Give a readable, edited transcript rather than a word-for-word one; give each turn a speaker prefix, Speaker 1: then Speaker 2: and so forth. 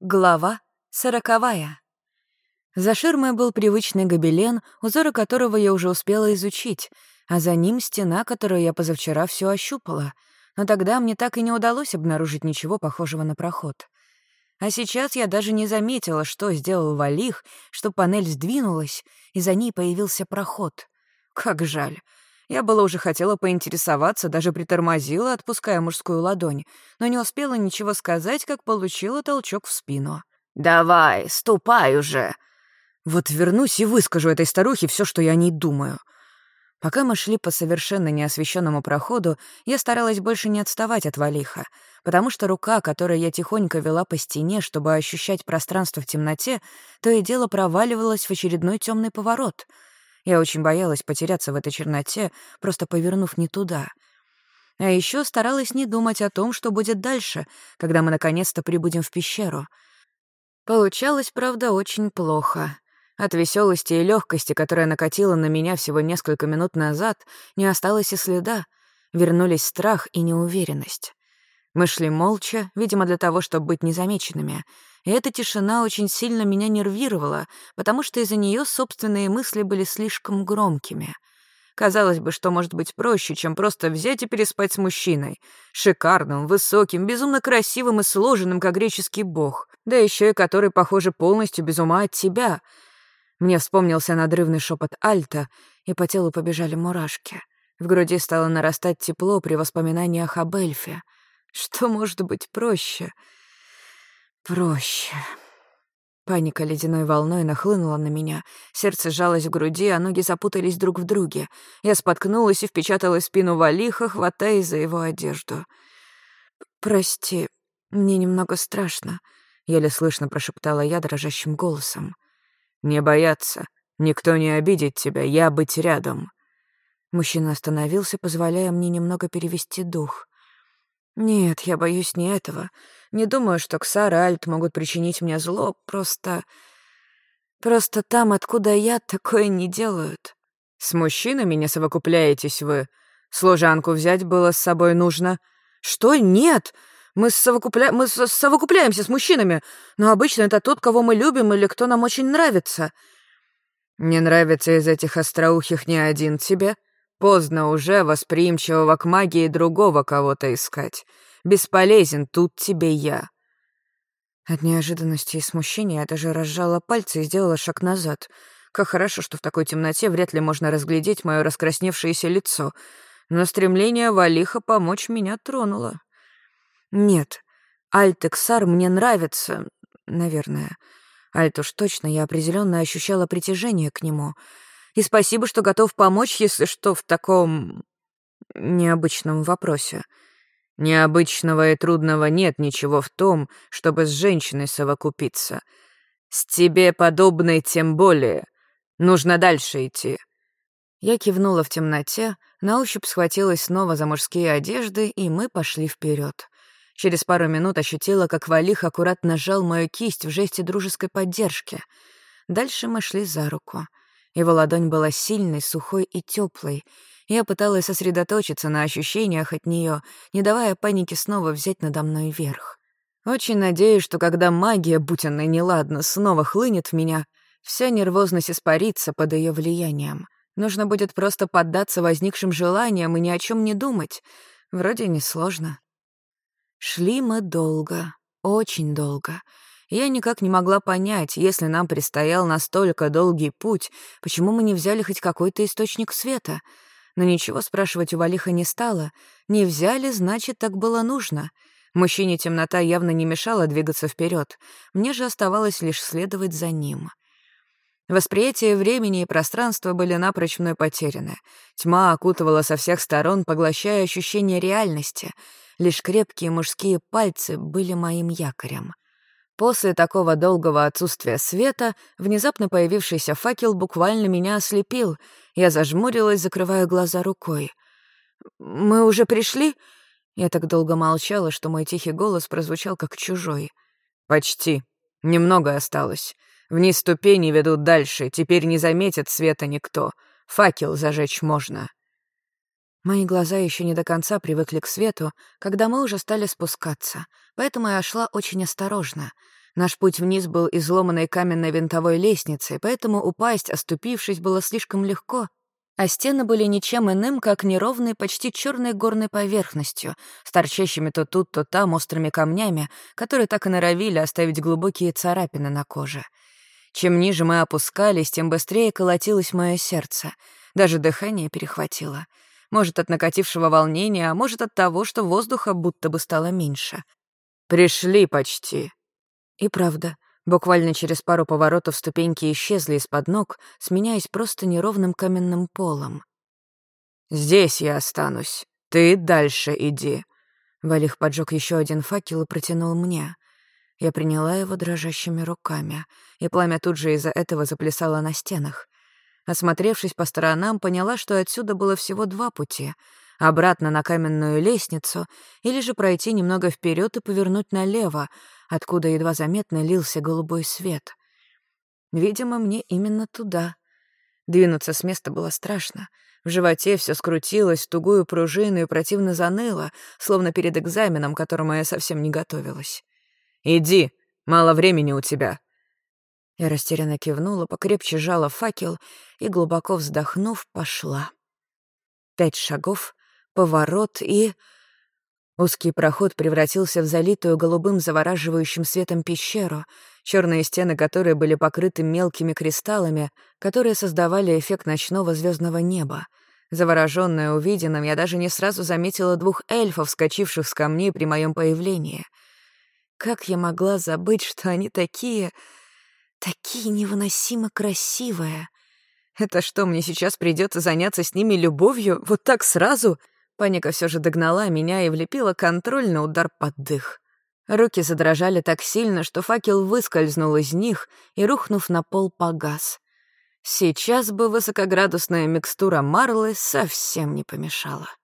Speaker 1: Глава 40. За ширмой был привычный гобелен, узоры которого я уже успела изучить, а за ним стена, которую я позавчера все ощупала. Но тогда мне так и не удалось обнаружить ничего похожего на проход. А сейчас я даже не заметила, что сделал Валих, что панель сдвинулась, и за ней появился проход. Как жаль. Я было уже хотела поинтересоваться, даже притормозила, отпуская мужскую ладонь, но не успела ничего сказать, как получила толчок в спину. «Давай, ступай уже!» Вот вернусь и выскажу этой старухе все, что я о ней думаю. Пока мы шли по совершенно неосвещенному проходу, я старалась больше не отставать от Валиха, потому что рука, которой я тихонько вела по стене, чтобы ощущать пространство в темноте, то и дело проваливалась в очередной темный поворот. Я очень боялась потеряться в этой черноте, просто повернув не туда. А еще старалась не думать о том, что будет дальше, когда мы наконец-то прибудем в пещеру. Получалось, правда, очень плохо. От веселости и легкости, которая накатила на меня всего несколько минут назад, не осталось и следа. Вернулись страх и неуверенность. Мы шли молча, видимо, для того, чтобы быть незамеченными. И эта тишина очень сильно меня нервировала, потому что из-за нее собственные мысли были слишком громкими. Казалось бы, что может быть проще, чем просто взять и переспать с мужчиной. Шикарным, высоким, безумно красивым и сложенным, как греческий бог. Да еще и который, похоже, полностью без ума от тебя. Мне вспомнился надрывный шепот Альта, и по телу побежали мурашки. В груди стало нарастать тепло при воспоминаниях об эльфе. Что может быть проще? Проще. Паника ледяной волной нахлынула на меня. Сердце сжалось в груди, а ноги запутались друг в друге. Я споткнулась и впечаталась в спину Валиха, хватаясь за его одежду. «Прости, мне немного страшно», — еле слышно прошептала я дрожащим голосом. «Не бояться. Никто не обидит тебя, я быть рядом». Мужчина остановился, позволяя мне немного перевести дух. «Нет, я боюсь не этого. Не думаю, что Ксар и Альт могут причинить мне зло. Просто там, откуда я, такое не делают». «С мужчинами не совокупляетесь вы? Служанку взять было с собой нужно». «Что? Нет! Мы совокупляемся с мужчинами, но обычно это тот, кого мы любим или кто нам очень нравится». «Не нравится из этих остроухих ни один тебе? Поздно уже восприимчивого к магии другого кого-то искать. Бесполезен тут тебе я». От неожиданности и смущения я даже разжала пальцы и сделала шаг назад. Как хорошо, что в такой темноте вряд ли можно разглядеть мое раскрасневшееся лицо. Но стремление Валиха помочь меня тронуло. «Нет, Альт и Ксар мне нравятся, наверное. Альт уж точно, я определенно ощущала притяжение к нему. И спасибо, что готов помочь, если что, в таком необычном вопросе». «Необычного и трудного нет ничего в том, чтобы с женщиной совокупиться. С тебе подобной тем более. Нужно дальше идти». Я кивнула в темноте, на ощупь схватилась снова за мужские одежды, и мы пошли вперед. Через пару минут ощутила, как Валих аккуратно сжал мою кисть в жесте дружеской поддержки. Дальше мы шли за руку. Его ладонь была сильной, сухой и теплой. Я пыталась сосредоточиться на ощущениях от нее, не давая панике снова взять надо мной верх. Очень надеюсь, что когда магия, будь она неладна, снова хлынет в меня, вся нервозность испарится под ее влиянием. Нужно будет просто поддаться возникшим желаниям и ни о чем не думать. Вроде несложно. Шли мы долго, очень долго. Я никак не могла понять, если нам предстоял настолько долгий путь, почему мы не взяли хоть какой-то источник света. Но ничего спрашивать у Валиха не стало. Не взяли, значит, так было нужно. Мужчине темнота явно не мешала двигаться вперед. Мне же оставалось лишь следовать за ним. Восприятие времени и пространства были напрочь мной потеряны. Тьма окутывала со всех сторон, поглощая ощущение реальности. Лишь крепкие мужские пальцы были моим якорем. После такого долгого отсутствия света внезапно появившийся факел буквально меня ослепил. Я зажмурилась, закрывая глаза рукой. «Мы уже пришли?» Я так долго молчала, что мой тихий голос прозвучал как чужой. «Почти. Немного осталось. Вниз ступени ведут дальше, теперь не заметит света никто. Факел зажечь можно». Мои глаза еще не до конца привыкли к свету, когда мы уже стали спускаться, поэтому я шла очень осторожно. Наш путь вниз был изломанной каменной винтовой лестницей, поэтому упасть, оступившись, было слишком легко, а стены были ничем иным, как неровной, почти черной горной поверхностью, с торчащими то тут, то там острыми камнями, которые так и норовили оставить глубокие царапины на коже. Чем ниже мы опускались, тем быстрее колотилось мое сердце. Даже дыхание перехватило. Может, от накатившего волнения, а может, от того, что воздуха будто бы стало меньше. «Пришли почти». И правда, буквально через пару поворотов ступеньки исчезли из-под ног, сменяясь просто неровным каменным полом. «Здесь я останусь. Ты дальше иди». Валих поджег еще один факел и протянул мне. Я приняла его дрожащими руками, и пламя тут же из-за этого заплясало на стенах. Осмотревшись по сторонам, поняла, что отсюда было всего 2 пути — обратно на каменную лестницу или же пройти немного вперед и повернуть налево, откуда едва заметно лился голубой свет. Видимо, мне именно туда. Двинуться с места было страшно. В животе все скрутилось в тугую пружину и противно заныло, словно перед экзаменом, к которому я совсем не готовилась. «Иди, мало времени у тебя». Я растерянно кивнула, покрепче жала факел и, глубоко вздохнув, пошла. 5 шагов, поворот и... Узкий проход превратился в залитую голубым завораживающим светом пещеру, черные стены которой были покрыты мелкими кристаллами, которые создавали эффект ночного звездного неба. Заворожённая увиденным, я даже не сразу заметила 2 эльфов, вскочивших с камней при моем появлении. Как я могла забыть, что они такие невыносимо красивые? Это что, мне сейчас придется заняться с ними любовью вот так сразу? Паника все же догнала меня и влепила контрольный удар под дых. Руки задрожали так сильно, что факел выскользнул из них и, рухнув на пол, погас. Сейчас бы высокоградусная микстура марлы совсем не помешала.